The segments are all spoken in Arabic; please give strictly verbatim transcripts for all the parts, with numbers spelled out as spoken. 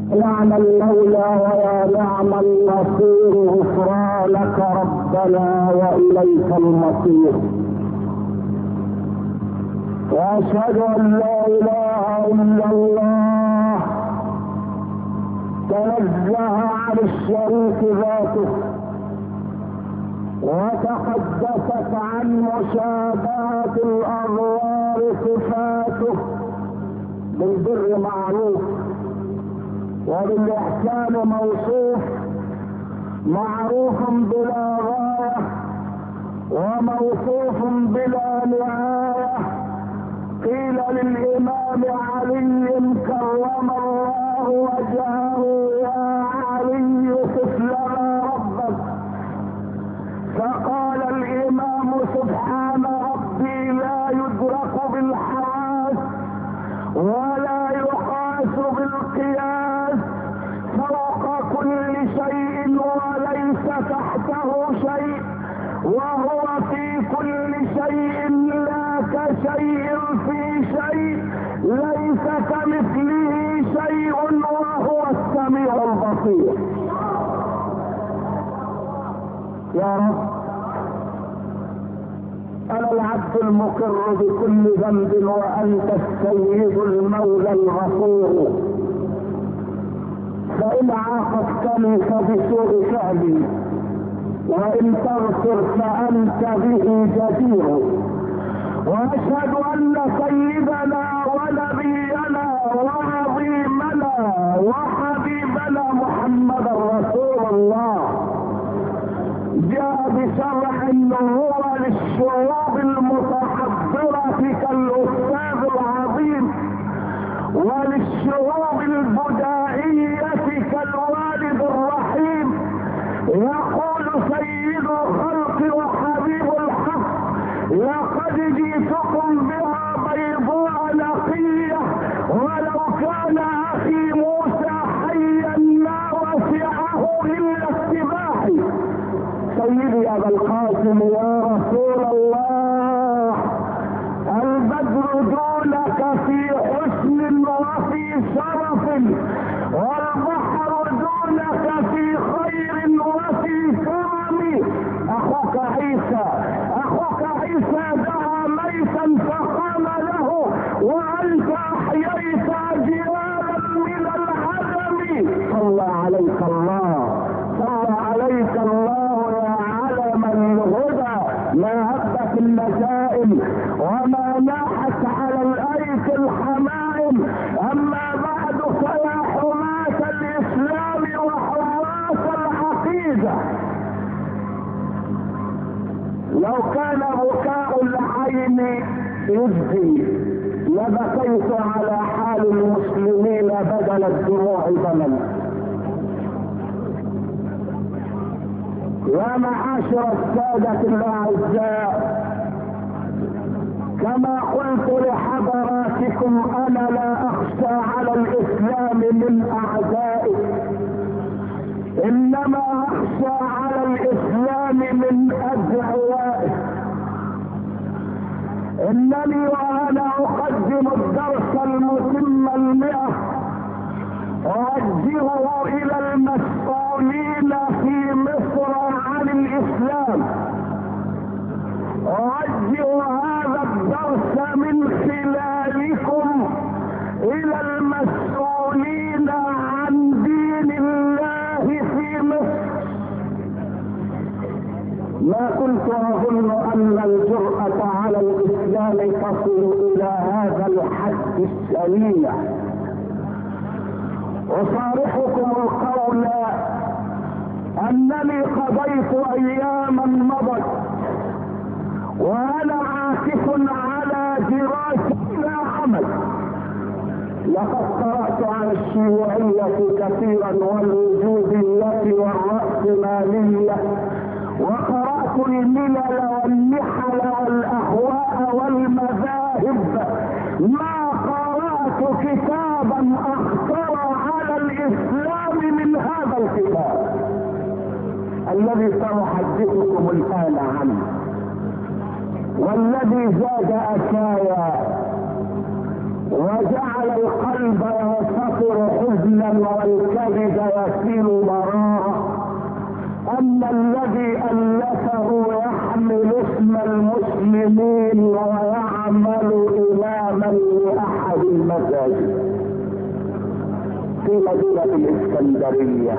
نعم المولى ويا نعم النصير، غفرانك ربنا وإليك المصير. وأشهد أن لا إله إلا الله تنزه عن الشريك ذاته، وتقدست عن مشابهة الأغوار صفاته، بالبر معروف وبالإحسان موصوف، معروف بلا غاية وموصوف بلا نهاية. قيل للإمام علي كرم الله وجهه يا علي صف لنا ربك، فقال الإمام سبحان ربي لا يدرك بالحواس ولا يقاس بالقياس، فوق كل شيء وليس تحته شيء، وهو في كل شيء لا كشيء في شيء، ليس كمثله شيء وهو السميع البصير. يا رب انا العبد المقر بكل ذنب، وانت السيد المولى الغفور، فان عاقبتني فبسوء فعلي، وان تغفر فانت به جدير. واشهد ان سيدنا ونبينا وعظيمنا وحبيبنا محمد رسول الله جاء بشرع النبوة للشعوب المتحضرة كالأستاذ العظيم، وللشعوب البدائية كالوالد الرحيم. يقول سيد الخلق وحبيب الحق: لقد جئتكم بها بيضاء نقية، ولو كان أخي موسى حيا ما وسعه إلا اتباعي. سيدي أبا القاسم يا رسول الله، البدر دونك في حسن وفي شرف، والبحر دونك في خير وفي كرم. أخوك عيسى أخوك عيسى دعا ميتا فقام له، وأنت أحييت أجيالا من العدم. صلى عليك الله صلى عليك الله يا علم الهدى، ما هبت النسائم وما ناحت على الأيك الحمائم. أما بعد فيا حماة الإسلام وحراس العقيدة، لو كان بكاء العين يجزي لبكيت على حال المسلمين بدل الدموع دما. يا معاشر السادة الأعزاء، كما قلت لحضراتكم أنا لا أخشى على الإسلام من أعدائه، إنما أخشى على الإسلام من أدعوائه. إنني وأنا أقدم الدرس المتم المئة أوجهه إلى المسؤولين في مصر عن الإسلام، أوجه هذا الدرس من خلالكم إلى المسؤولين عن دين الله في مصر. ما كنت أظن أن الجرأة على الإسلام تصل إلى هذا الحد الشنيع. أصارحكم القول أنني قضيت أياما مضت وأنا عاكف على دراسة لا عمل. لقد قرأت عن الشيوعية كثيرا والوجودية والرأسمالية، وقرأت الملل والنحل والأهواء والمذاهب. ما قرأت كتابا أخطر على الإسلام من هذا الكتاب الذي سأحدثكم الآن عنه، والذي زاد أسايا وجعل القلب ينفطر حزنا والكبد يسيل مرارا، ان الذي الفه يحمل اسم المسلمين ويعمل اماما لاحد المساجد في مدينة الاسكندرية،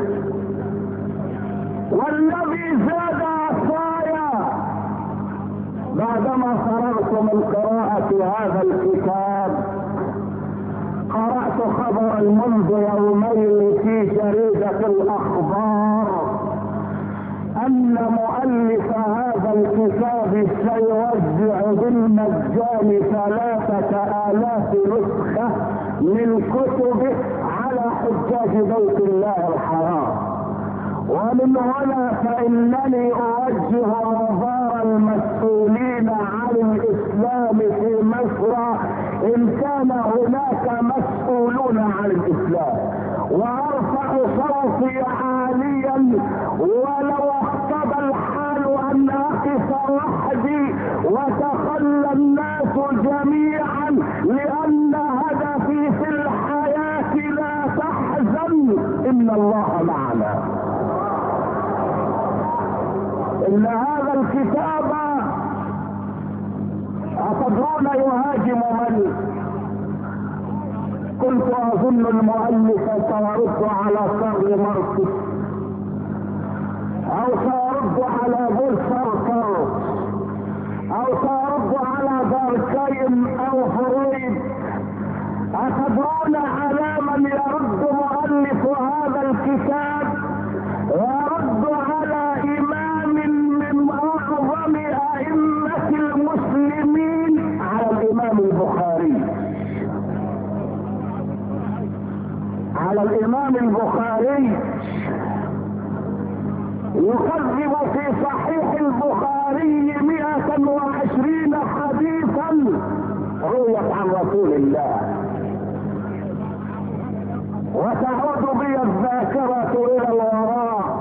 والذي زاد عصايا بعدما فرغت من قراءة هذا الكتاب قرأت خبرا منذ يومين في جريدة الاخبار ان مؤلف هذا الكتاب سيوزع بالمجان ثلاثة الاف نسخة من كتبه على حجاج بيت الله الحرام. ومن هنا فانني اوجه انظار المسؤولين عن الاسلام في مصر ان كان هناك مسؤولون عن الاسلام، وارفع صوتي عاليا ولو اقتضى الحال ان اقف وحدي وتخلى الناس جميعا، لان هدفي في الحياة لا تحزن ان الله معنا. ان هذا الكتاب أتدرون يهاجم من؟ كنت اظن المؤلف سيرد على كارل ماركس او سيرد على بولسارتر او سيرد على داركايم او فرويد. أتدرون على من يرد مؤلف هذا الكتاب؟ يرد على امام من اعظم ائمة المسلمين، على الامام البخاري، على الامام البخاري. يكذب في صحيح البخاري مئة وعشرين حديثا رويت عن رسول الله. وتعود بي الذاكرة الى الوراء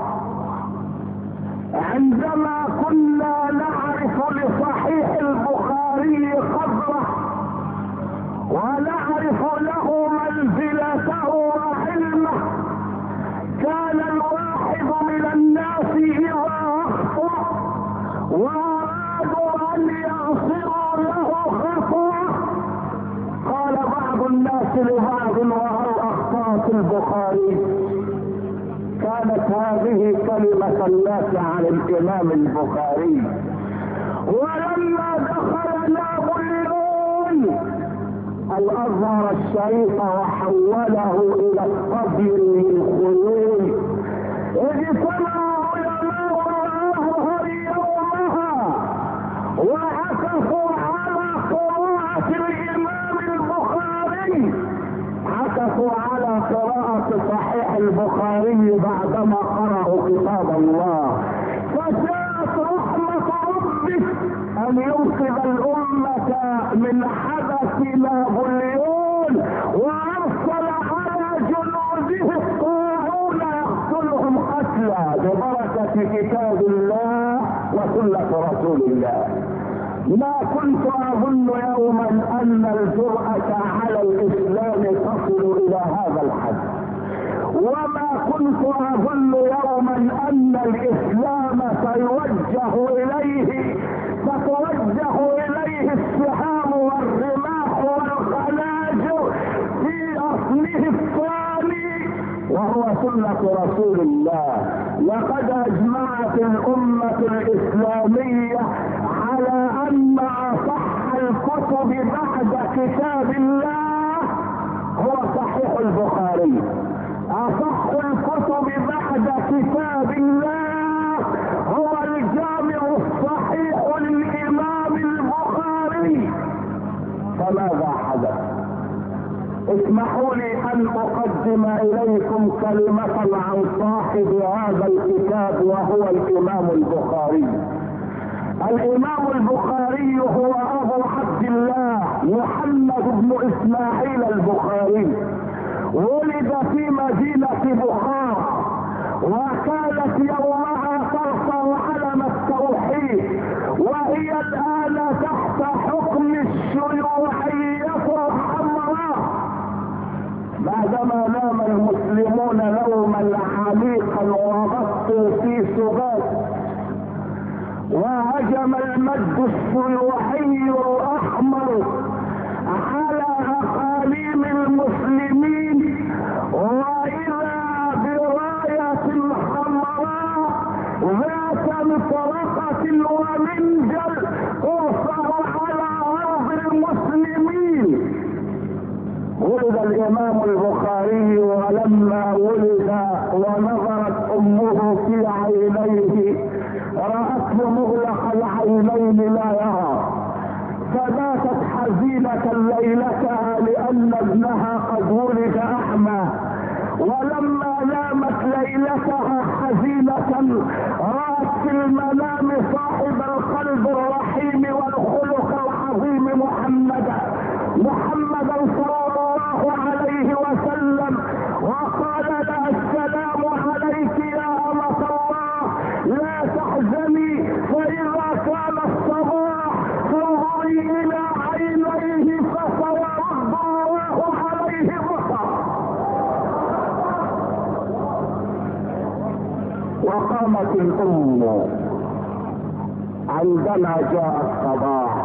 عندما كنا نعرف لصحيح البخاري قدره ونعرف له منزلته وعلمه. كان الواحد من الناس اذا اخطأ وارادوا ان يغفروا له خطأه قال بعض الناس لبعض وهل اخطأت البخاري؟ كانت هذه كلمة الناس عن الامام البخاري. ولما دخل نابليون الازهر الشريف وحوله الى الصبر للخيول، اجتمع علماء الازهر يومها وعكفوا على قراءة الامام البخاري، عكفوا على قراءة صحيح البخاري بعدما قرأوا كتاب الله. فجاءت رحمة ربك ان ينقذ الامة من حدث نابليون، وارسل على جنوده الطاعون يقتلهم قتلا ببركة كتاب الله وسنة رسول الله. ما كنت اظن يوما ان الجرأة على الاسلام تصل الى هذا الحد، وما كنت اظن يوما ان الاسلام سيوجه اليه تتوجه اليه السهام والرماح والخناجر في اصله الثاني وهو سنة رسول الله. لقد اجمعت الامة الاسلامية على ان اصح الكتب بعد كتاب الله هو صحيح البخاري. اصح الكتب بعد كتاب الله هو الجامع الصحيح للامام البخاري. فماذا حدث؟ اسمحوا لي ان اقدم اليكم كلمة عن صاحب هذا الكتاب وهو الامام البخاري. الامام البخاري هو ابو عبد الله محمد بن اسماعيل البخاري. ولد في مدينة بخارى وكانت يومها ترفع علم التوحيد، وهي الان تحت حكم الشيوعية الحمراء بعدما نام المسلمون نوما عميقا وغطوا في سبات، وهجم المد الشيوعي الاحمر على اقاليم المسلمين، واذا براية حمراء ذات مطرقة ومنجل ترفع على ارض المسلمين. ولد الامام البخاري، ولما ولد ونظرت امه في عينيه رأته مغلق العينين لا يرى، فباتت حزينة ليلتها لأن ابنها قد ولد أعمى. ولما نامت ليلتها حزينة رأت في المنام صاحب القلب الرحيم والخلق العظيم محمدا محمدا صلى الله عليه وسلم، وقال لها السلام عليك يا أمة الله، لا تحزني، فإذا كان الصباح فانظري إلى عينيه فسيرد الله عليه بصره. وقامت الأم عندما جاء الصباح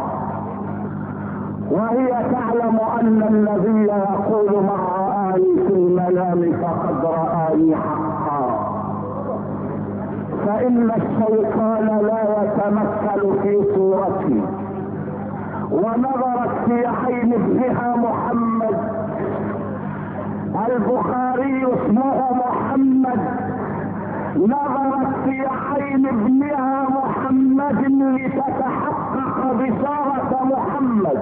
وهي تعلم أن الذي يقول من رآني في المنام فقد رآني حقا، فإن الشيطان لا يتمثل في صورتي. ونظرت في عين ابنها محمد، البخاري اسمه محمد، نظرت في عين ابنها محمد لتتحقق بشارة محمد،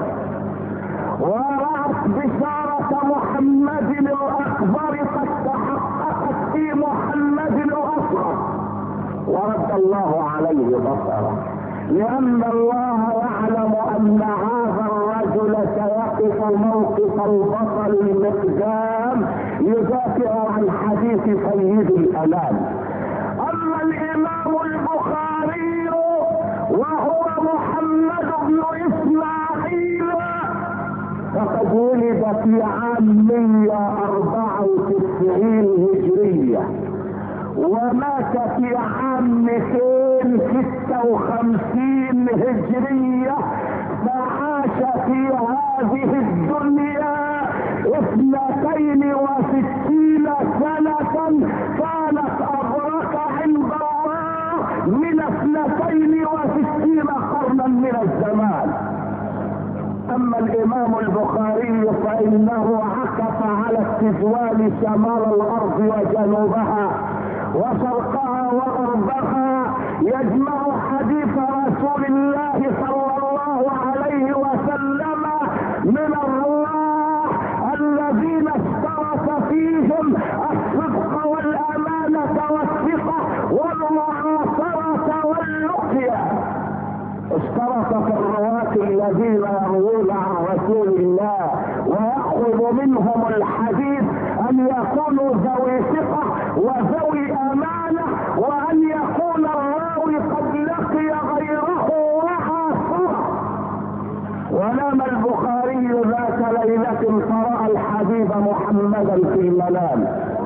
ورأت بشارة محمد الأكبر قد تحققت في محمد الأصغر، ورد الله عليه بصره، لأن الله يعلم أن هذا الرجل سيقف موقف البطل المقدام يدافع عن حديث سيد الأنام. أما الإمام البخاري وهو محمد بن إسماعيل فقد ولد في عام مئة وأربعة وتسعين هجرية، ومات في عام مئتين وستة وخمسين هجرية، فعاش في هذه الدنيا اثنتين وستين سنة كانت أبرك عند الله من اثنتين وستين قرنا من الزمان. أما الإمام البخاري فإنه عكف على استجوال شمال الأرض وجنوبها وشرقها وغربها، يجمع حديث رسول الله صلى الله عليه وسلم من الرواه الذين اشترط فيهم الصدق والأمانة والثقة والمعاصرة واللقية. اشترط في الرواة الذين يروون عن رسول الله ويأخذ منهم الحديث أن يكونوا ذوي ثقة وذوي أمانة، وأن يكون الراوي قد لقي غيره وعاصره. ونام البخاري ذات ليلة فرأى الحبيب محمدا في المنام،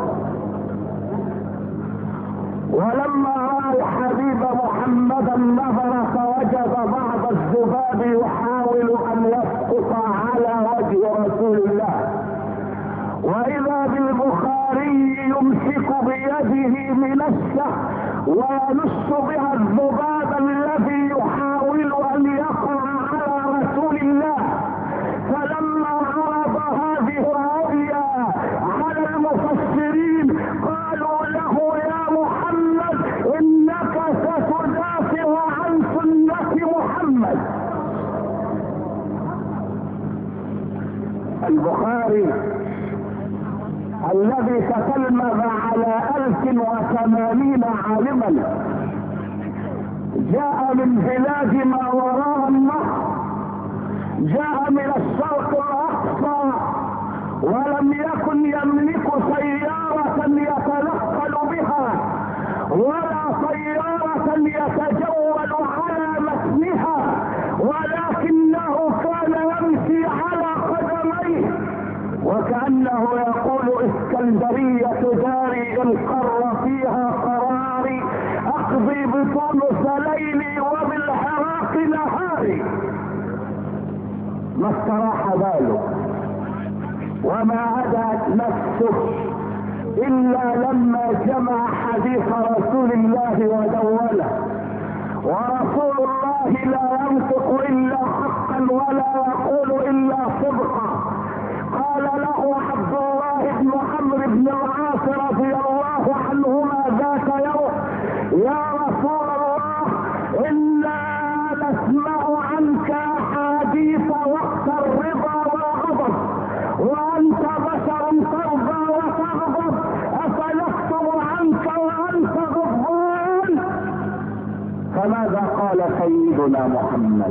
ولما رأى الحبيب محمدا نظر فوجد بعض الذباب يحاول أن يسقط على وجه رسول الله، وإذا بالبخاري يمسك بيده منشة وينش بها الذباب الذي يحاول أن يقع على رسول الله. فلما عرض هذه الرؤيا على المفسرين قالوا له يا محمد إنك ستدافع عن سنة محمد. البخاري الذي تتلمذ على ألف وثمانين عالما جاء من بلاد ما وراء النهر، جاء من الشرق الأقصى، ولم يكن يملك سيارة يتنقل بها ولا سيارة يتجول على متنها، ولكنه كان يمشي على قدميه وكأنه يقول الاسكندرية داري ان قر فيها قراري، اقضي بطونس ليلي وبالعراق نهاري. ما استراح باله وما هدأت نفسه الا لما جمع حديث رسول الله ودونه، ورسول الله لا ينطق الا حقا ولا يقول الا صدقا. قال له عبد الله بن عمرو بن العاص رضي الله عنهما ذات يوم: يا رسول الله انا نسمع عنك احاديث وقت الرضا والغضب، وانت بشر ترضى وتغضب، افنكتب عنك وانت غضبان؟ فماذا قال سيدنا محمد؟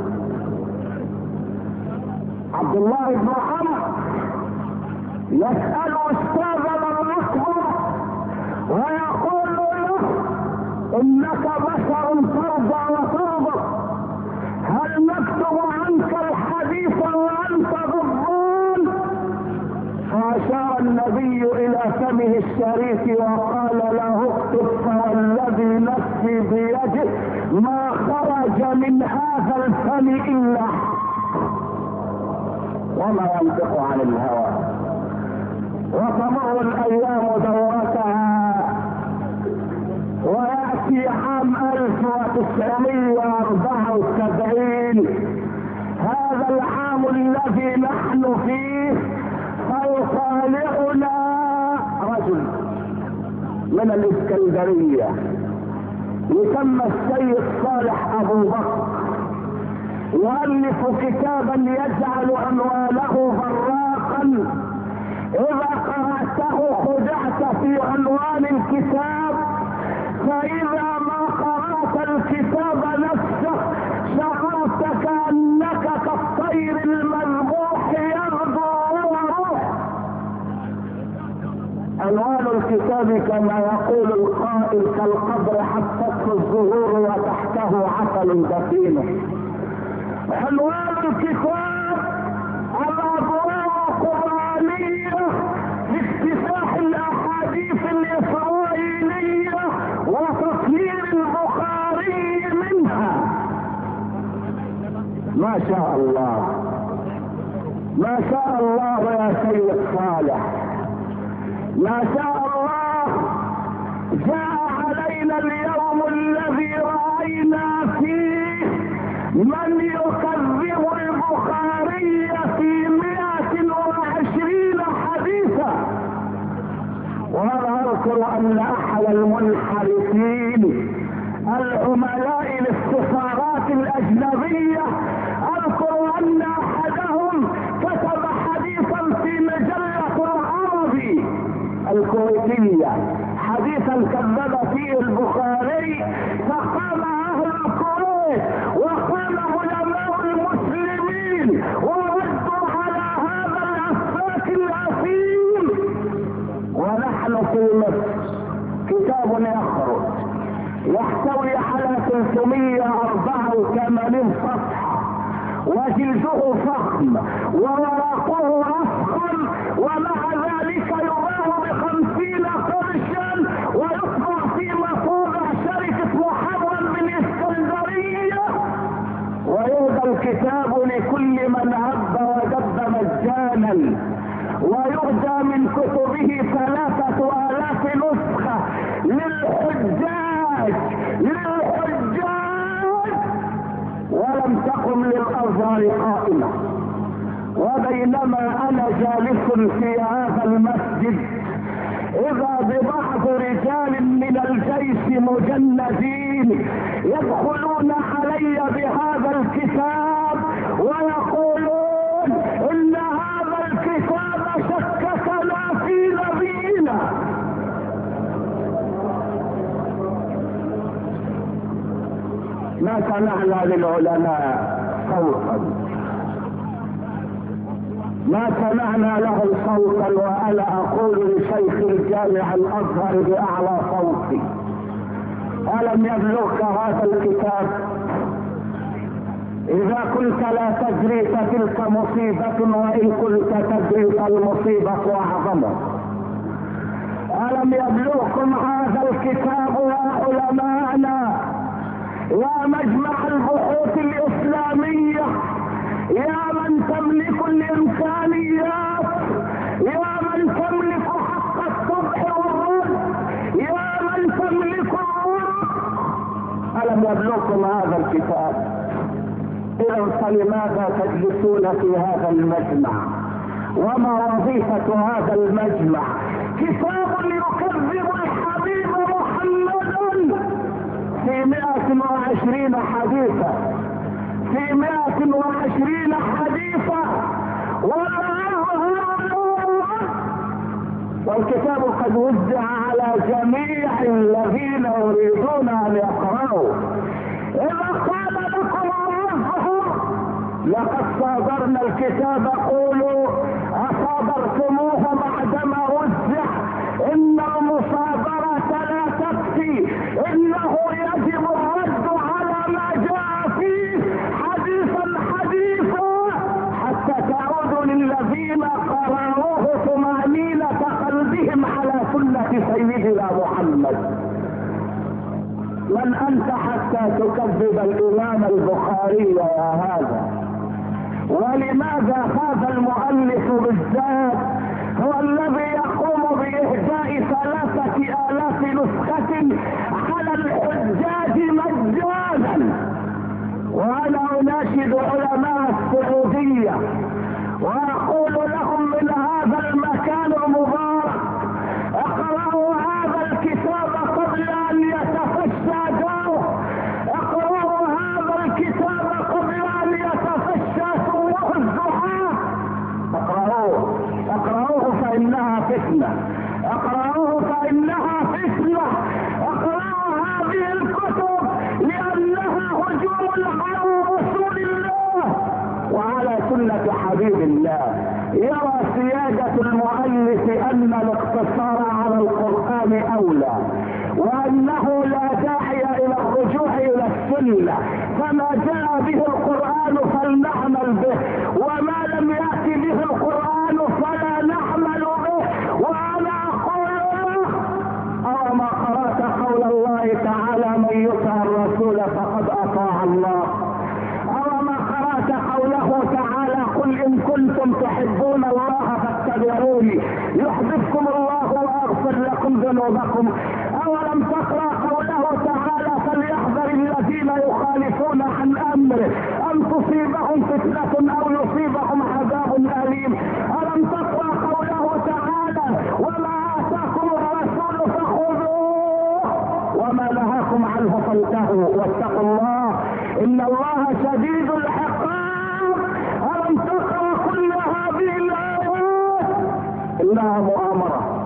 عبد الله بن عمرو يسأل استاذنا الاكبر ويقول له: انك بشر ترضى وتغضب، هل نكتب عنك الحديث وانت غضبان؟ فاشار النبي الى فمه الشريف وقال له: اكتب فوالذي نفسي بيده ما خرج من هذا الفم الا حق، وما ينطق عن الهوى. وتمر الايام دورتها وياتي عام الف وتسعمائة واربعة وسبعين، هذا العام الذي نحن فيه، فيطالعنا رجل من الاسكندرية يسمى السيد صالح ابو بكر، يؤلف كتابا يجعل عنوانه براقا، اذا قرأته خدعت في عنوان الكتاب، فاذا ما قرأت الكتاب نفسه شعرت كأنك كالطير المذبوح يغدو ويروح. عنوان الكتاب كما يقول القائل: كالقبر حفته الزهور وتحته عسل دفينه. عنوان الكتاب: الابواب القرآنية لاكتساح الاحاديث الاسرائيلية وتطهير البخاري منها. ما شاء الله ما شاء الله يا سيد صالح، ما شاء الله. جاء علينا اليوم الذي رأينا فيه من يكذب البخاري في مئة وعشرين حديثا. وانا اذكر ان احد المنحرفين العملاء للسفارات الاجنبية، اذكر ان احدهم كتب حديثا في مجلة العربي الكويتية، حديثا كذب فيه البخاري، فقام اهل الكويت وقام علماء المسلمين وردوا على هذا الافاك الاثيم. ونحن في مصر كتاب يخرج يحتوي على ثلاثمائة وأربعة وثمانين صفحة، وجلده فخم وورقه افخم، ومع ذلك يباع بخمسين قرشا ويطبع في مطابع شركة محرم من اسكندرية، ويهدى الكتاب لكل من هب ودب مجانا، ويهدى من كتبه ثلاثة آلاف نسخة للحجاج للحجاج ولم تقم للأزهر قائمة. وبينما أنا جالس في هذا المسجد إذا ببعض رجال من الجيش مجندين يدخلون علي بهذا الكتاب ويقولون إن هذا الكتاب شككنا في نبينا. ما سمعنا للعلماء صوتا، ما سمعنا لهم صوتا، وانا اقول لشيخ الجامع الازهر باعلى صوتي: الم يبلغك هذا الكتاب؟ اذا كنت لا تدري فتلك مصيبة، وان كنت تدري فالمصيبة اعظم. ألم يبلغكم هذا الكتاب يا علماءنا، يا مجمع البحوث الإسلامية، يا من تملك الإمكانيات، يا من تملك حق الطبع والرد، يا من تملك الرد، ألم يبلغكم هذا الكتاب؟ إذا فلماذا تجلسون في هذا المجمع؟ وما وظيفة هذا المجمع؟ كتاب يكذب الحبيب محمدا في مئة وعشرين حديثا، في مئة وعشرين حديثا، ولا يظهر، والكتاب قد وزع على جميع الذين يريدون ان يقرأوا. اذا قال لكم الرزق لقد صادرنا الكتاب قولوا اصادرتموه بعدما وزع، ان المصادرة لا تكفي، انه يجب الرد على ما جاء فيه حديثا حديثا حتى تعود للذين قرأوه طمأنينة قلبهم على سنة سيدنا محمد. من انت حتى تكذب الامام البخاري يا هذا؟ ولماذا هذا المؤلف بالذات هو الذي يقوم باهداء ثلاثة الاف نسخة على الحجاج مجانا؟ وانا اناشد علماء السعودية واقول لهم من هذا المكان المبارك اقرأوا هذا الكتاب قبل ان يتفشى داره، اقرأوا هذا الكتاب قبل ان يتفشى سوء الزحاف، اقرأوه اقرأوه فانها فتنة، اقرأوه فانها فتنة، اقرأوا هذه الكتب لانها هجوم على رسول الله وعلى سنة حبيب الله. يرى سيادة المؤلف ان الاقتصار على القرآن اولى، وانه لا داعي الى الرجوع الى السنة، فما جاء به القرآن فلنعمل به، وما لم يأتي به القرآن فلا نعمل به. وانا اقول له او ما قرأت قول الله تعالى من يطع الرسول فقد اطاع الله؟ او ما قرأت قوله تعالى قل ان كنتم تحبون الله فاتبعوني يحببكم الله ويغفر لكم ذنوبكم؟ اولم تقرأ قوله تعالى فليحذر الذين يخالفون عن امره ان تصيبهم فتنة او يصيبهم عذاب اليم؟ الم تقرأ قوله تعالى وما اتاكم الرسول فخذوه وما نهاكم عنه فانتهوا واتقوا الله ان الله شديد العقاب؟ الم تقرأ كل هذه الايات؟ انها مؤامرة،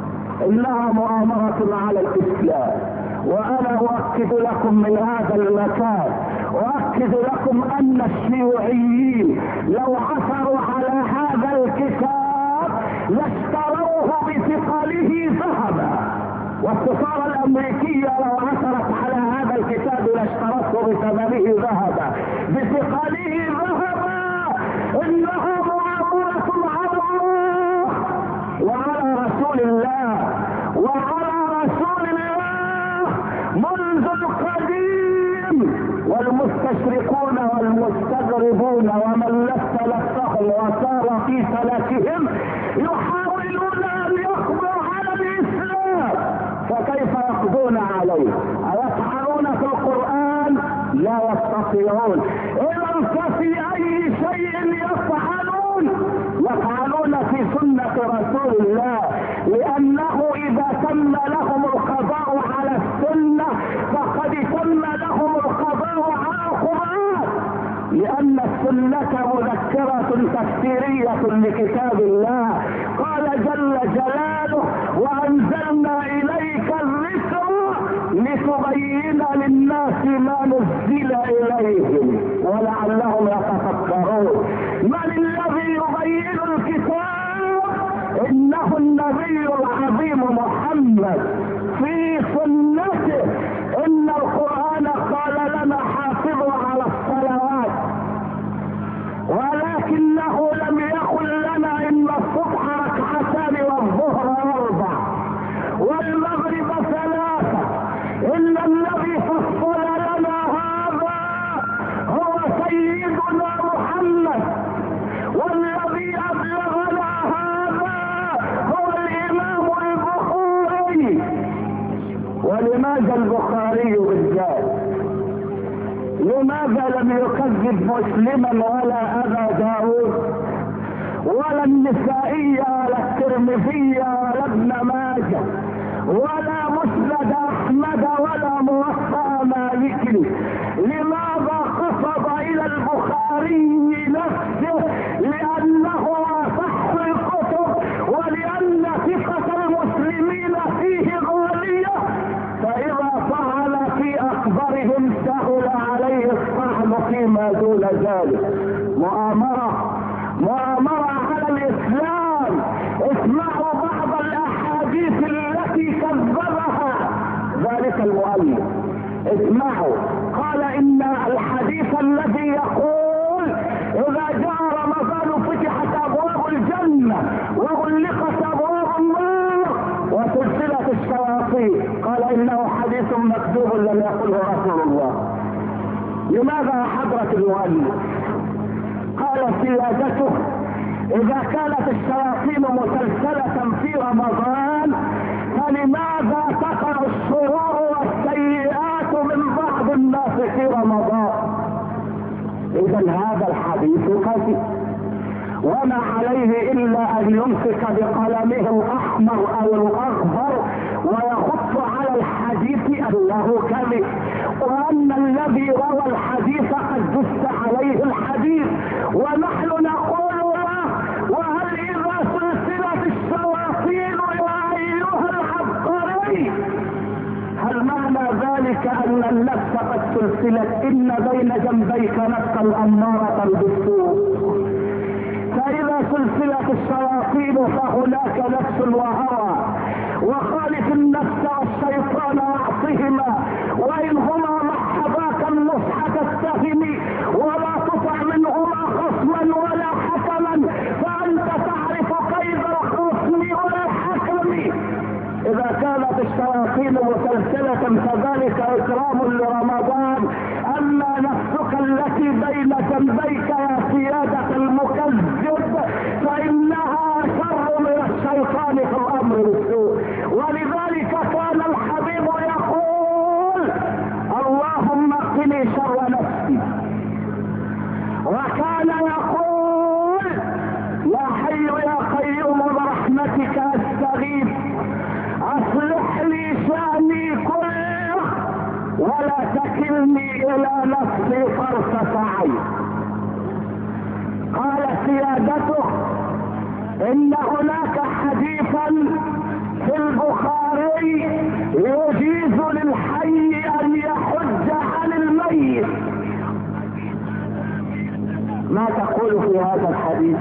انها مؤامرة على الاسلام. وانا اؤكد لكم من هذا المكان، اؤكد لكم ان الشيوعيين لو عثروا على هذا الكتاب لاشتروه بثقله ذهبا، والسفارة الامريكية لو عثرت على هذا الكتاب لاشترته بثمنه ذهبا، بثقله ذهبا. انها مؤامرة على الله وعلى رسول الله وعلى رسول الله منذ القديم، والمستشرقون والمستغربون ومن لف لفهم وسار في فلكهم يحاولون ان يقضوا على الاسلام، فكيف يقضون عليه؟ أيطعنون في القرآن؟ لا يستطيعون. اذا ففي اي شيء يفعلون؟ يفعلون في سنة رسول الله، لانه اذا تم لهم القضاء على السنة فقد تم لهم القضاء على القرآن، لان السنة مذكرة تفسيرية لكتاب الله. قال جل جلاله وانزلنا اليك الذكر لتبين للناس ما نزل اليهم ولعلهم يتفكرون. من الذي يبين الكتاب؟ انه النبي العظيم محمد في سنته. ان القرآن قال لنا حافظوا على الصلوات، ولكنه لم يقل لنا ان الصبح ركعتان والظهر اربع، البخاري. ولماذا البخاري بالذات؟ لماذا لم يكذب مسلما ولا ابا داود ولا النسائي ولا الترمذي ولا ابن ماجه ولا مسند احمد ولا موطأ مالك؟ لماذا قصد الى البخاري نفسه؟ لانه اصح الكتب، ولان ثقة المسلمين فيه غالية، فاذا طعن في اخبارهم سهل عليه الطعن فيما دون ذلك. مؤامرة مؤامرة على الاسلام. اسمعوا بعض الاحاديث التي كذبها ذلك المؤلف. اسمعوا، قال ان الحديث الذي يقول اذا جاء رمضان فتحت ابواب الجنة وغلقت ابواب النار وسلسلة الشياطين، قال انه حديث مكذوب لم يقله رسول الله. لماذا حضرة المؤلف؟ قال سيادته اذا كانت الشياطين مسلسلة في رمضان فلماذا تقع الشرور والسيئات من بعض الناس في رمضان؟ اذا هذا الحديث كذب، وما عليه الا ان يمسك بقلمه الاحمر او الاخضر ويخط على الحديث انه كذب، وان الذي روى الحديث قد دس عليه الحديث. ونحن نقول له وهل اذا سلسلة الشياطين يا ايها العبقري، هل معنى ذلك ان النفس قد سلسلت؟ ان بين جنبيك نفسا امارة بالسوء، فاذا سلسلة الشياطين فهناك نفس وهوى، وخالف النفس والشيطان واعصهما، وان هما محباك النصح تتهم ولا تطع منهما خصما ولا حكما، فانت تعرف كيد الخصم والحكم. اذا كانت الشياطين مسلسلة فذلك اكرام لرمضان. اما نفسك التي بين جنبيك يا سيادة المكذب فانها شر من الشيطان في الامر بالسوء. ولذلك كان الحبيب يقول اللهم قني شر نفسي، وكان يقول يا حي يا قيوم برحمتك استغيث اصلح لي شأني كله ولا تكلني الى نفسي طرفة عين. قال سيادته ان هناك حديثا في البخاري يجيز للحي ان يحج عن الميت. ما تقول في هذا الحديث؟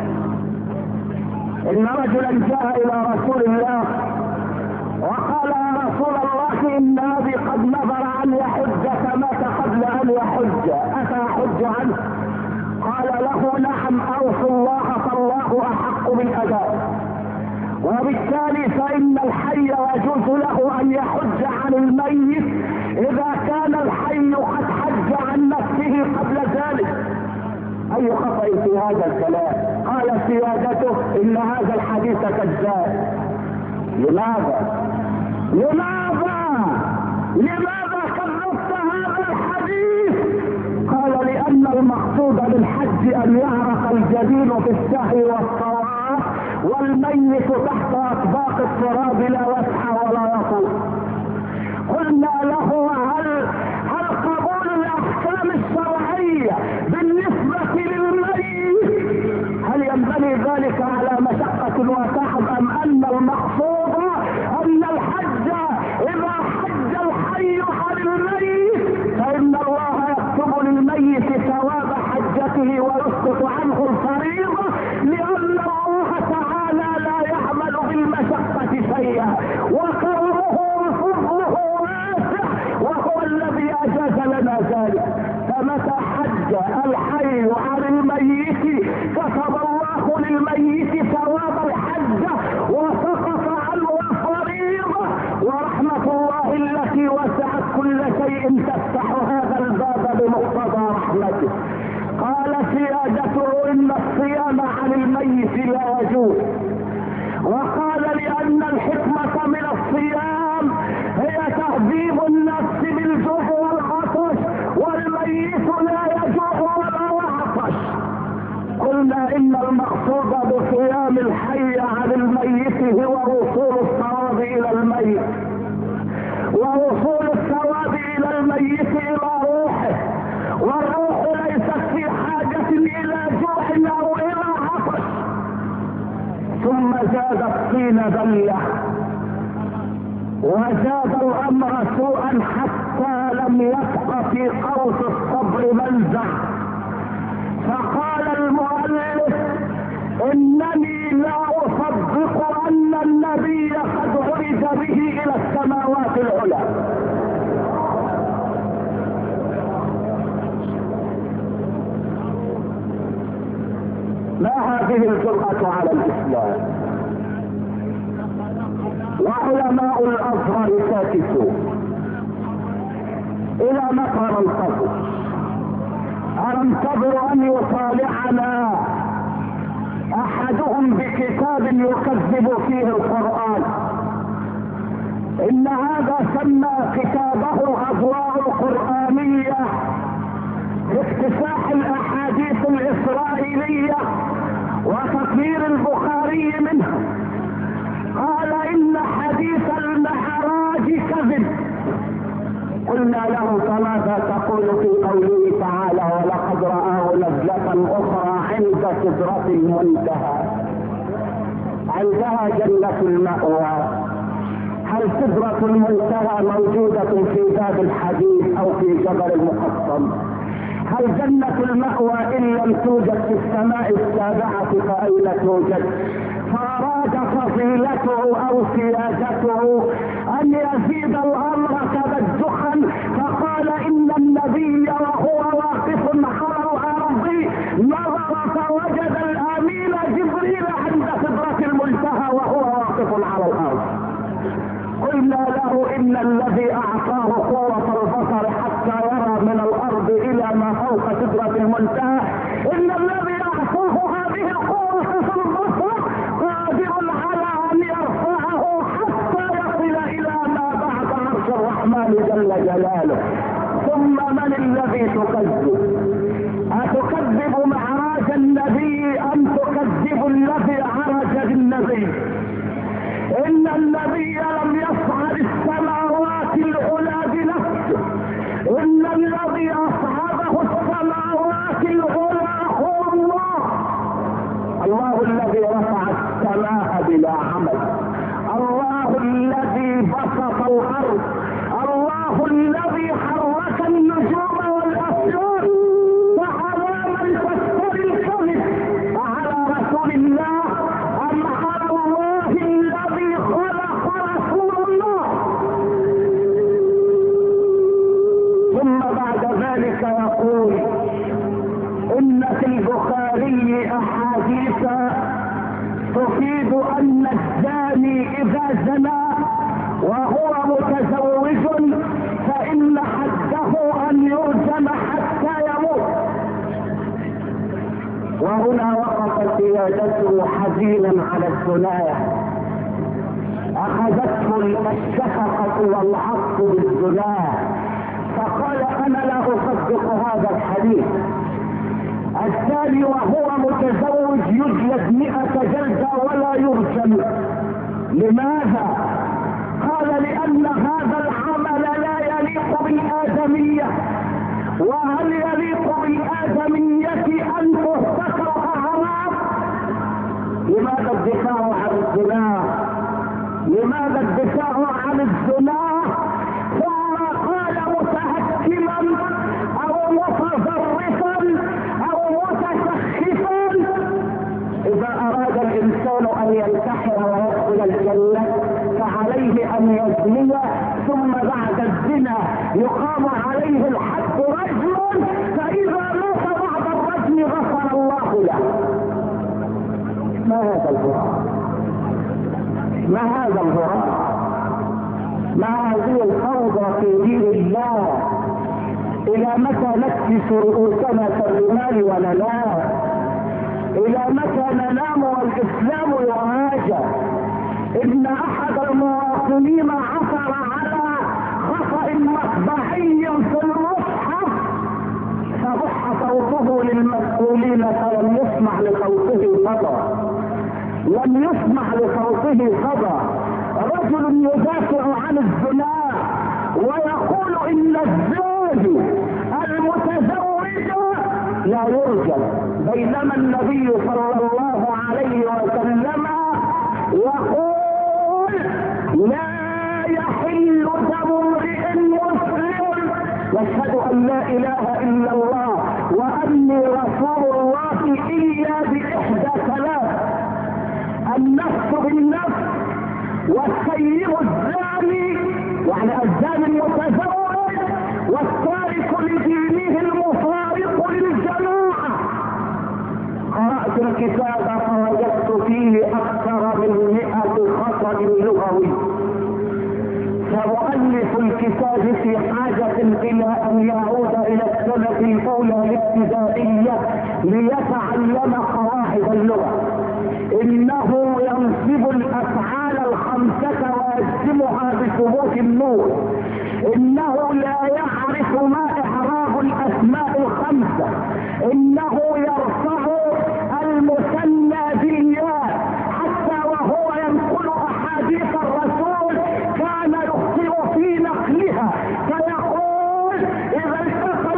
ان رجلا جاء الى رسول الله وقال يا رسول الله ان ابي قد نظر ان يحج فمات قبل ان يحج، افاحج عنه؟ قال له نعم، اوصوا الله فالله احق بالاداء. وبالتالي فان الحي يجوز له ان يحج عن الميت اذا كان الحي قد حج عن نفسه قبل ذلك. اي خطأ في هذا الكلام؟ قال سيادته ان هذا الحديث كذاب. لماذا لماذا لماذا كذبت هذا الحديث؟ قال لان المقصود بالحج ان يعرق الجبين في السعي والطواف والميت تحت اطباق التراب لا يسعى ولا يطوف. قلنا له هل هل قبول الاحكام الشرعيه بالنسبه للميت هل ينبني ذلك على مشقه وتعب، ام ان المقصود ان الحج اذا حج الحي عن الميت فان الله يكتب للميت ثواب حجته ويسقط عنه الفريضه، لان الله تعالى لا يعمل بالمشقه شيئا وكرمه وفضله واسع وهو الذي اجاز لنا ذلك. فمتى حج الحي عن الميت كتب الله للميت ثواب الحج وسقط عنه الفريضه، ورحمه الله التي وسعت كل شيء تفتح هذا الباب بمقتضى رحمته. قال سيادته ان الصيام عن الميت لا يجوز، وقال لان الحكمة من الصيام تعذيب النفس بالجوع والعطش، والميت لا يجوع ولا يعطش. قلنا ان المقصود بصيام الحي عن الميت هو وصول الثواب الى الميت، ووصول الثواب الى الميت الى روحه، والروح ليست في حاجة الى جوع او الى عطش. ثم زاد الطين بلة وزاد الامر سوءا حتى لم يبق في قوس الصبر منزع. فقال المؤلف انني لا اصدق ان النبي قد عرج به الى السماوات العلى. ما هذه الجرأة على الاسلام؟ وعلماء الازهر ساكتون. الى متى ننتظر؟ أننتظر أن يطالعنا أحدهم بكتاب يكذب فيه القرآن؟ إن هذا سمى كتابه الأضواء القرآنية باكتساح الأحاديث الإسرائيلية وتطهير البخاري منها. قال إن حديث المعراج كذب. قلنا له فماذا تقول في قوله تعالى ولقد رآه نزلة أخرى عند سدرة المنتهى؟ عندها جنة المأوى. هل سدرة المنتهى موجودة في باب الحديد أو في جبل المقطم؟ هل جنة المأوى إن لم توجد في السماء السابعة فأين توجد؟ فأراد فضيلته أو سيادته أن يزيد الأمر تبجحا، فقال إن النبي وهو واقف على الأرض نظر فوجد الأمين جبريل عند سدرة المنتهى وهو واقف على الأرض. قلنا له إن الذي أعطاه قوة البصر حتى يرى من الأرض إلى ما فوق سدرة المنتهى، إن الذي أعطاه هذه القوة في البصر قادر على أن يرفعه حتى يصل إلى ما بعد عرش الرحمن جل جلاله. ثم من الذي تكذب؟ أتكذب معراج النبي أم تكذب الذي عرج بالنبي؟ إن النبي لم يصعد السماوات العلى بنفسه، إن الذي أصعده السماوات العلى هو الله. الله الذي رفع السماء بلا عمل، الله الذي بسط الأرض، الله الذي حرك النجوم والأفلاك. فعلى من تفتري الكذب؟ على رسول الله أم على الله الذي خلق رسول الله؟ ثم بعد ذلك يقول إن في البخاري أحاديث تفيد أن الزاني إذا زنى وهو متزوج فإن حده أن يرجم حتى يموت. وهنا وقفت سيادته حزينا على الزناية، أخذته الشفقة والعطف بالزناة، فقال أنا لا أصدق هذا الحديث. الثاني وهو متزوج يجلد مئة جلدة ولا يرجم. لماذا؟ قال لأن هذا العمل لا يليق بالآدمية. وهل يليق بالآدمية أن تهتك الأعراض؟ لماذا الدفاع عن الزنا؟ لماذا الدفاع عن الزنا؟ ثم قال متهكما أو متظرفا أو متسخفا. إذا أراد الإنسان أن ينتحر ويدخل الجنة فعليه أن يزني، ثم بعد الزنا يقام عليه الحد رجلا، فإذا مات بعد الرجم غفر الله له. ما هذا الهراء؟ ما هذا الهراء؟ ما هذه الفوضى في دين الله؟ إلى متى نكبس رؤوسنا كالرمال وننام؟ إلى متى ننام والإسلام يهاجر؟ إن أحد المواطنين عثر على المسؤولين فلم يسمع لصوته صدى، لم يسمع لصوته صدى. رجل يدافع عن الزنا ويقول ان الزوج المتزوج لا يرجم، بينما النبي صلى الله عليه وسلم يقول لا يحل دم امرئ مسلم يشهد ان لا اله الا الله واني رسول الله الا باحدى ثلاث: النفس بالنفس، والسيب الزاني يعني الزاني المتزوج، والتارك لدينه المفارق للجماعه. قرأت الكتاب فوجدت فيه اكثر من مئة خطأ لغوي، فمؤلف الكتاب في حاجة الى ان يعود الى السنة الاولى الابتدائية ليتعلم قواعد اللغة. انه ينصب الافعال الخمسة ويجزمها بثبوت النور، انه لا يعرف ما اعراب الاسماء الخمسة، انه يرفع المثنى بالياء، حتى وهو ينقل احاديث الرسول كان يخطئ في نقلها، فيقول اذا التقى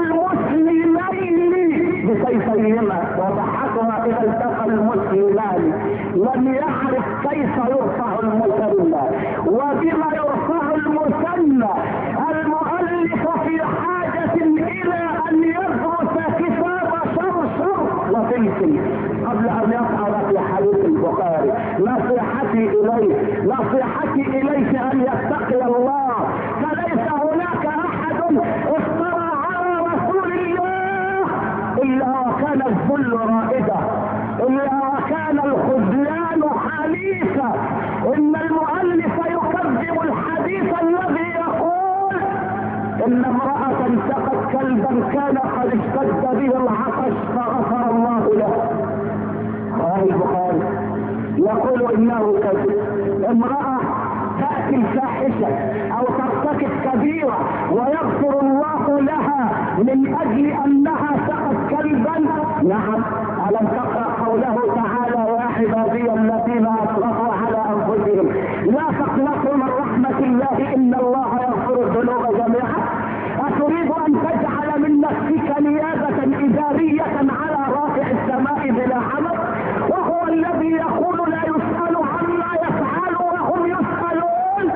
المسلمين بسيفيهما، وضحكها اذا التقى المسلمان. لم يعرف كيف يرفع المثنى وبما يرفع المثنى. المؤلف في حاجة الى ان يدرس كتاب شرشر وفلفل قبل ان يصعد في حديث البخاري. نصيحتي اليه نصيحتي اليك ان يتقي الله، فليس هناك احد افترى على رسول الله الا وكان الذل رائده، الا وكان الخذلان حليفا. ان المؤلف يكذب الحديث الذي يقول ان امرأة سقت كلبا كان قد اشتد به العطش فغفر الله له. رواه البخاري. يقول انه كذب. امرأة تأتي الفاحشة او ترتكب كبيرة ويغفر الله لها من اجل انها سقت كلبا. نعم، الم تقرأ قوله تعالى يا عبادي الذين اسرفوا على انفسهم لا تقنطوا من رحمة الله ان الله يغفر الذنوب جميعا. اتريد ان تجعل من نفسك نيابة ادارية على رافع السماء بلا عمل، وهو الذي يقول لا يسأل عما يفعل وهم يسألون.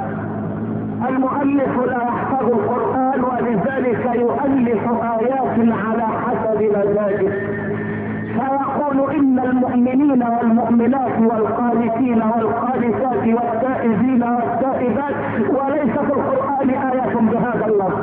المؤلف لا يحفظ القرآن ولذلك يؤلف آيات على حسب مزاجه، فيقول ان المؤمنين والمؤمنات والقانتين والقانتات والتائبين والتائبات، وليس في القرآن آية بهذا اللفظ.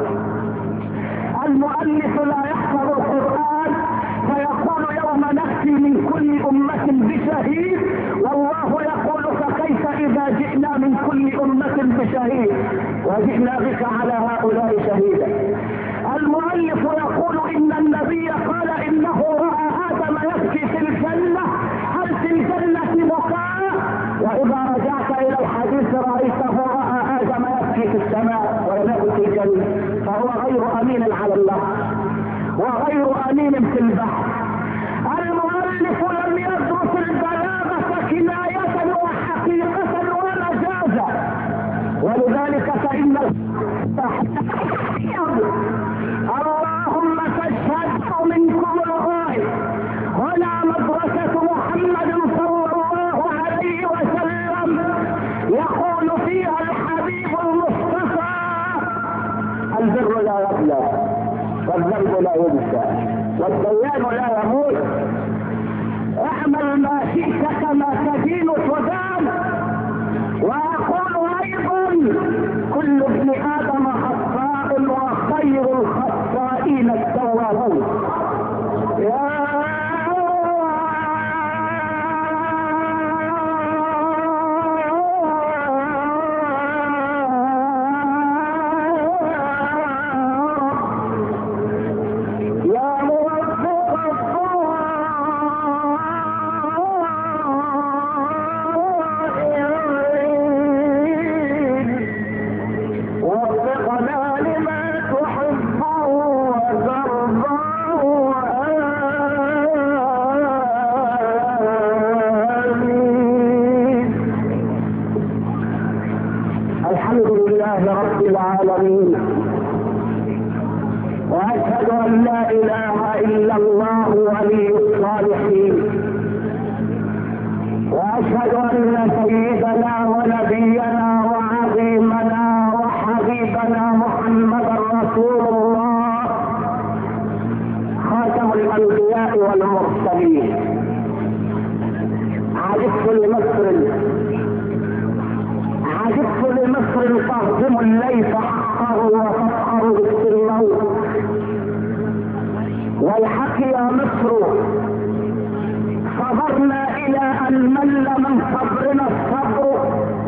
المؤلف لا يحفظ القرآن فيقول يوم نأتي من كل أمة بشهيد، والله يقول فكيف إذا جئنا من كل أمة بشهيد وجئنا بك على هؤلاء شهيدا. المؤلف يقول ان النبي قال انه رأى آدم يبكي في الجنة، هل في الجنة بكاء؟ واذا رجعت الى الحديث رأيته رأى آدم يبكي في السماء ولم يكن في الجنة، فهو غير امين على الله وغير امين في البحر. المؤلف لم يدرس البلاغة كناية وحقيقة ومجازا، ولذلك فإن اللهم تشهد منكم الغائب. هنا مدرسة محمد صلى الله عليه وسلم يقول فيها الحبيب المصطفى البر لا يبلى والذنب لا ينسى والديان لا يموت. اعمل ما شئت كما تدين تدان. واقول ايضا كل ابن ادم خطاء وخير الخطائين التوابون. يا العالمين، واشهد ان لا اله الا الله ولي الصالحين، واشهد ان سيدنا ونبينا وعظيمنا وحبيبنا محمدا رسول الله خاتم الانبياء والمرسلين. عجبت لمصر عجبت لمصر تهضم الليث حقه وتفخر بالسلموت. والحق يا مصر صبرنا الى ان مل من صبرنا الصبر،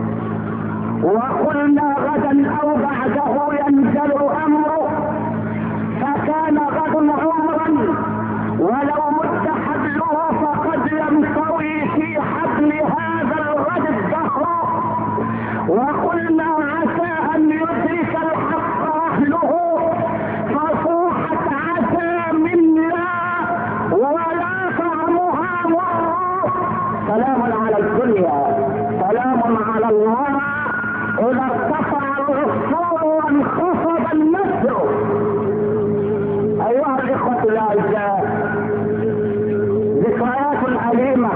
وقلنا غدا او بعده ينزل امره، فكان غد عمرا ولو مد حبله فقد ينطوي في حبل هذا الغد الدهر. وقلنا عسى ان يدرك الحق اهله، فصوحت عسى منا ولا طعمها مر. سلام على الدنيا، سلام على الورى اذا ارتفع الغصون وانخفض النسر. ايها الاخوه الاعزاء، ذكريات اليمه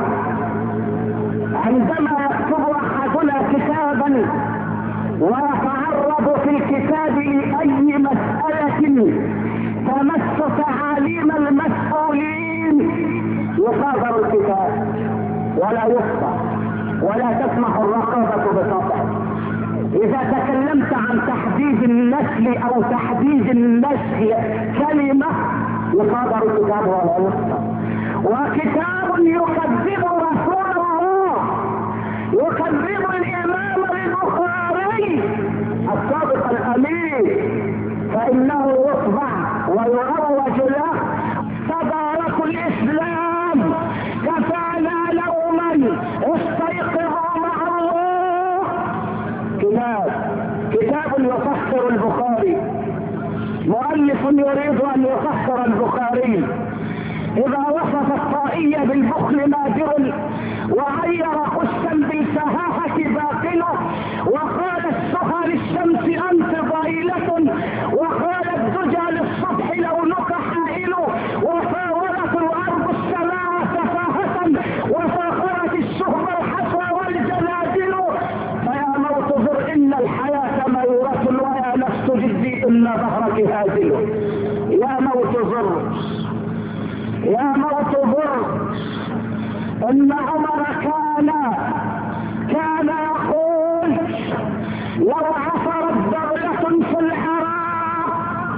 عندما يكتب احدنا كتابا ويتعرض في الكتاب لاي مساله تمس تعاليم المسؤولين، يصادر الكتاب ولا يخطأ ولا تسمح الرقابه بخطأ. اذا تكلمت عن تحديد النسل او تحديد النسل كلمه يصادر الكتاب ولا يخطأ. وكتاب يكذب رسول الله، يكذب الامام البخاري الصادق الامين، فانه يطبع ويروج له صدارة الاسلام. كفانا لوما استيقظوا مع الله. كتاب كتاب يفسر البخاري، مؤلف يريد ان يفسر البخاري. اذا وصف الطائي بالبخل ماجر، وعير خشا بالسهاهة باطله، وقال السهى للشمس انت ضئيلة، وقال الدجى للصبح لونك حائل، وفاولت الارض السماء سفاهة، وفاخرت الشهب الحسوى والجنادل. فيا موت زر ان الحياة ميورة، ويا نفس جدي ان ظهرك هازل. يا موت زر يا موت زر ان عمر كان كان يقول لو عثرت دولة في العراق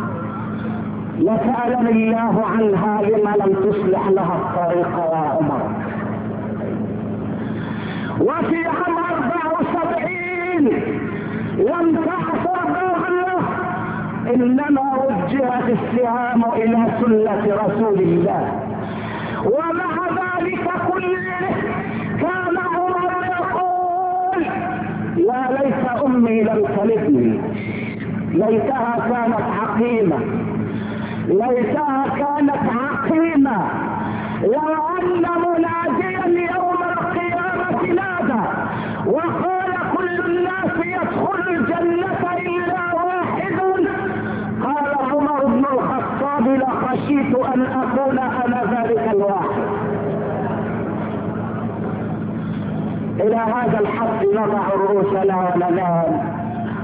لسألني الله عنها لما لم تصلح لها الطريق يا عمر. وفي عام اربع وسبعين لم تعثر دولة، انما وجهت السهام الى سنة رسول الله. ومع ذلك كله كان عمر يقول يا ليت امي لم تلدني، ليتها كانت عقيمة، ليتها كانت عقيمة. لو ان مناديا يوم القيامة نادى وقال كل الناس يدخل الجنة الا واحد، قال عمر بن الخطاب لخشيت ان اكون انا ذلك الواحد. الى هذا الحد نضع رؤوسنا وننام،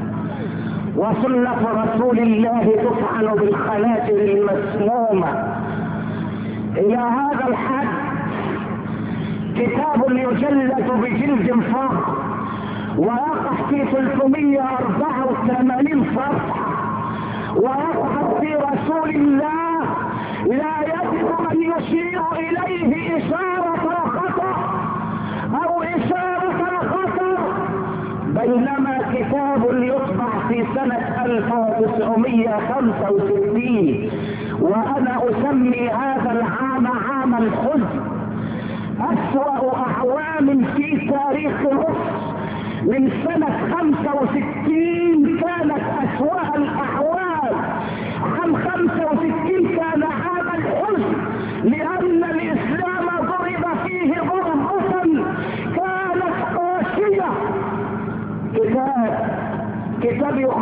وسنة رسول الله تفعل بالخناجر المسمومة. الى هذا الحد كتاب يجلد بجلد فخر ويقع في ثلاثمائة واربعة وثمانين صفحة، ويقع في رسول الله لا يجد من يشير اليه اشارة الخطأ او اشارة الخطر، بينما كتاب يطبع في سنة الف وتسعمائة وخمسة وستين، وانا اسمي هذا العام عام الحزن، اسوأ اعوام في تاريخ مصر. من سنة خمسة وستين كانت اسوأ الاعوام. عام خمسة وستين كان عام الحزن، لان الاسلام ضرب فيه ضربة كانت قاسية. كتاب كتاب يخرجه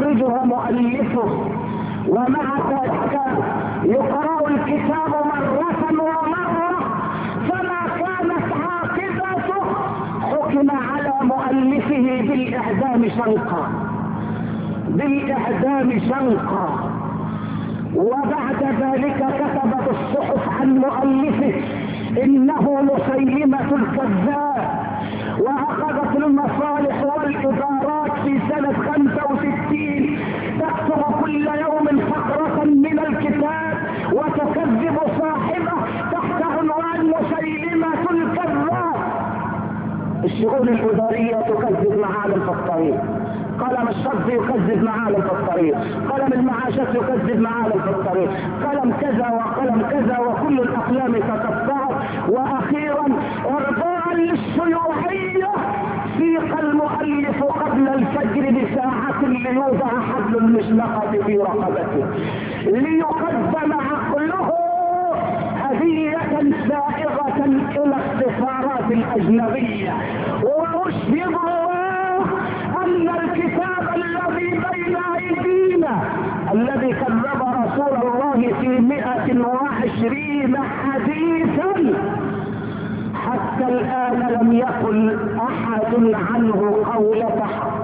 مؤلفه، ومع ذلك يقرأ الكتاب مرة ومرة، فما كانت عاقبته حكم على مؤلفه بالإعدام شنقا بالإعدام شنقا. وبعد ذلك كتبت الصحف عن مؤلفه إنه مسيلمة الكذاب، وأخذت المصالح والإدارات في سنة خمسة وستين تكتب كل يوم فقرة من الكتاب وتكذب صاحبه تحت عنوان مسيلمة الكذاب. الشؤون الإدارية تكذب معالم في الطريق، قلم الشرط يكذب معالم في الطريق، قلم المعاشات يكذب معالم في الطريق، قلم كذا وقلم كذا، وكل الأقلام تكفرت. وأخيرا إرضاء للشيوعية سيق المؤلف قبل الفجر بساعة ليوضع حبل المشنقة في رقبته ليقدم عقله هدية سائغة إلى السفارات الأجنبية. وأشهد الله أن الكتاب الذي بين أيدينا الذي كذب رسول الله في مئة وعشرين حديثا حتى الآن لم يقل أحد عنه قولة حق،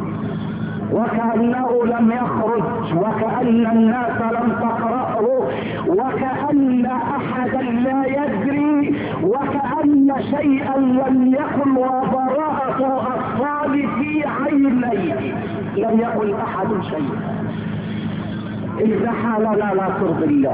وكأنه لم يخرج، وكأن الناس لم تقرأه، وكأن أحدا لا يدري، وكأن شيئا لم يكن وبراءة أطفال في عينيه، لم يقل أحد شيئا. إذا حالنا لا ترضي الله.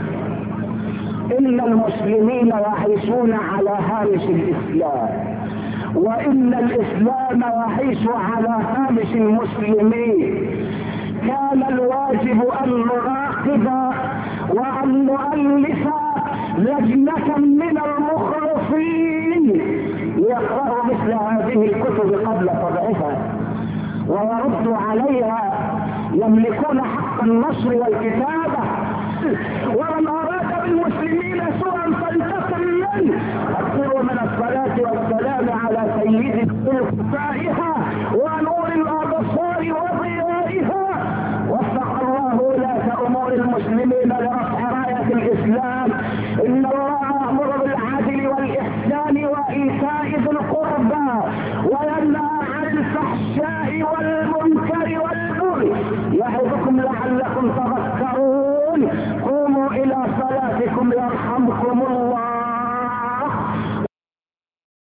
إن المسلمين يعيشون على هامش الإسلام، وإن الإسلام يعيش على هامش المسلمين. كان الواجب أن نراقب وأن نؤلف لجنة من المخلصين يقرأوا مثل هذه الكتب قبل طبعها ويردوا عليها، يملكون حق النشر والكتابة. ومن أراد بالمسلمين سوءا فلتكن منه. أكثروا من الصلاة والسلام على سيد خلفائها ونور الأبصار وضيائها. وفق الله ولاة أمور المسلمين لرفع راية الإسلام. إن الله يأمر بالعدل والإحسان وإيتاء ذي القربى وينهى عن الفحشاء والمنكر والبغي يعظكم لعلكم تذكرون. قوموا إلى صلاتكم يرحمكم الله.